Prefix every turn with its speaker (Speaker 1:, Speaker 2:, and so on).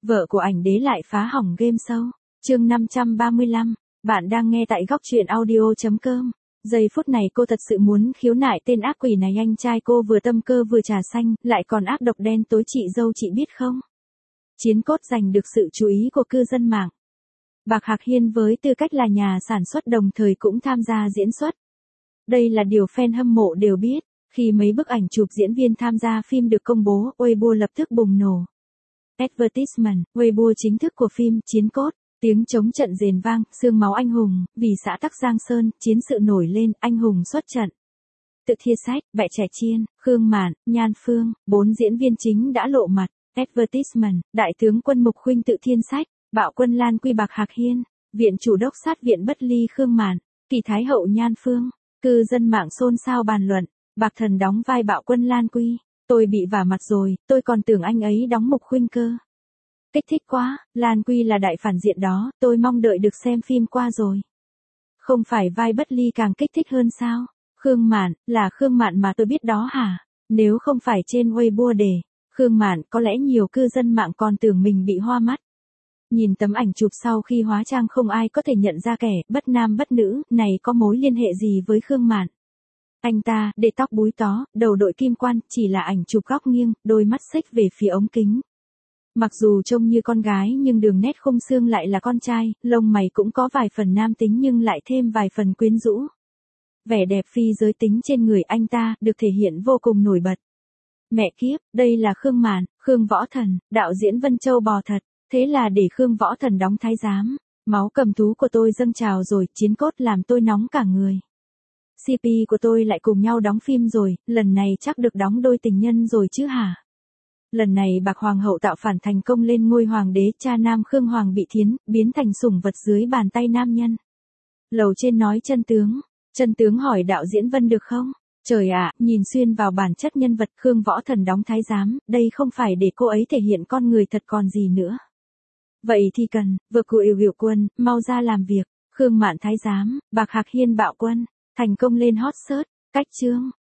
Speaker 1: Vợ của ảnh đế lại phá hỏng game show. Chương 535. Bạn đang nghe tại góc truyện audio.com. Giây phút này cô thật sự muốn khiếu nại tên ác quỷ này, anh trai cô vừa tâm cơ vừa trà xanh, lại còn ác độc đen tối, chị dâu chị biết không? Chiến Cốt giành được sự chú ý của cư dân mạng. Bạc Hạc Hiên với tư cách là nhà sản xuất đồng thời cũng tham gia diễn xuất. Đây là điều fan hâm mộ đều biết. Khi mấy bức ảnh chụp diễn viên tham gia phim được công bố, Weibo lập tức bùng nổ. Advertisement, Weibo chính thức của phim Chiến Cốt. Tiếng trống trận rền vang, xương máu anh hùng, vì xã Tắc Giang Sơn, chiến sự nổi lên, anh hùng xuất trận. Tự Thiên Sách, Bẹ Trẻ Chiên, Khương Mạn, Nhan Phương, 4 diễn viên chính đã lộ mặt. Advertisement, Đại tướng Quân Mục Khuynh Tự Thiên Sách, Bạo Quân Lan Quy Bạc Hạc Hiên, Viện Chủ đốc sát Viện Bất Ly Khương Mạn, Kỳ Thái Hậu Nhan Phương. Cư dân mạng xôn xao bàn luận, Bạc Thần đóng vai Bạo Quân Lan Quy. Tôi bị vả mặt rồi, tôi còn tưởng anh ấy đóng Mục Khuynh cơ. Kích thích quá, Lan Quy là đại phản diện đó, tôi mong đợi được xem phim qua rồi. Không phải vai Bất Ly càng kích thích hơn sao? Khương Mạn, là Khương Mạn mà tôi biết đó hả? Nếu không phải trên Weibo để Khương Mạn, có lẽ nhiều cư dân mạng còn tưởng mình bị hoa mắt. Nhìn tấm ảnh chụp sau khi hóa trang không ai có thể nhận ra kẻ bất nam bất nữ này có mối liên hệ gì với Khương Mạn. Anh ta, để tóc búi tó, đầu đội kim quan, chỉ là ảnh chụp góc nghiêng, đôi mắt xếch về phía ống kính. Mặc dù trông như con gái nhưng đường nét khung xương lại là con trai, lông mày cũng có vài phần nam tính nhưng lại thêm vài phần quyến rũ. Vẻ đẹp phi giới tính trên người anh ta được thể hiện vô cùng nổi bật. Mẹ kiếp, đây là Khương Mạn, Khương Võ Thần, đạo diễn Vân Châu bò thật, thế là để Khương Võ Thần đóng thái giám. Máu cầm thú của tôi dâng trào rồi, Chiến Cốt làm tôi nóng cả người. CP của tôi lại cùng nhau đóng phim rồi, lần này chắc được đóng đôi tình nhân rồi chứ hả? Lần này Bạc Hoàng hậu tạo phản thành công lên ngôi hoàng đế, cha nam Khương Hoàng bị thiến, biến thành sủng vật dưới bàn tay nam nhân. Lầu trên nói chân tướng hỏi đạo diễn Vân được không? Trời ạ, nhìn xuyên vào bản chất nhân vật Khương Võ Thần đóng thái giám, đây không phải để cô ấy thể hiện con người thật còn gì nữa. Vậy thì cần, vừa cụ Yêu Quân, mau ra làm việc, Khương Mạn thái giám, Bạc Hạc Hiên bạo quân, thành công lên hot search, cách chương.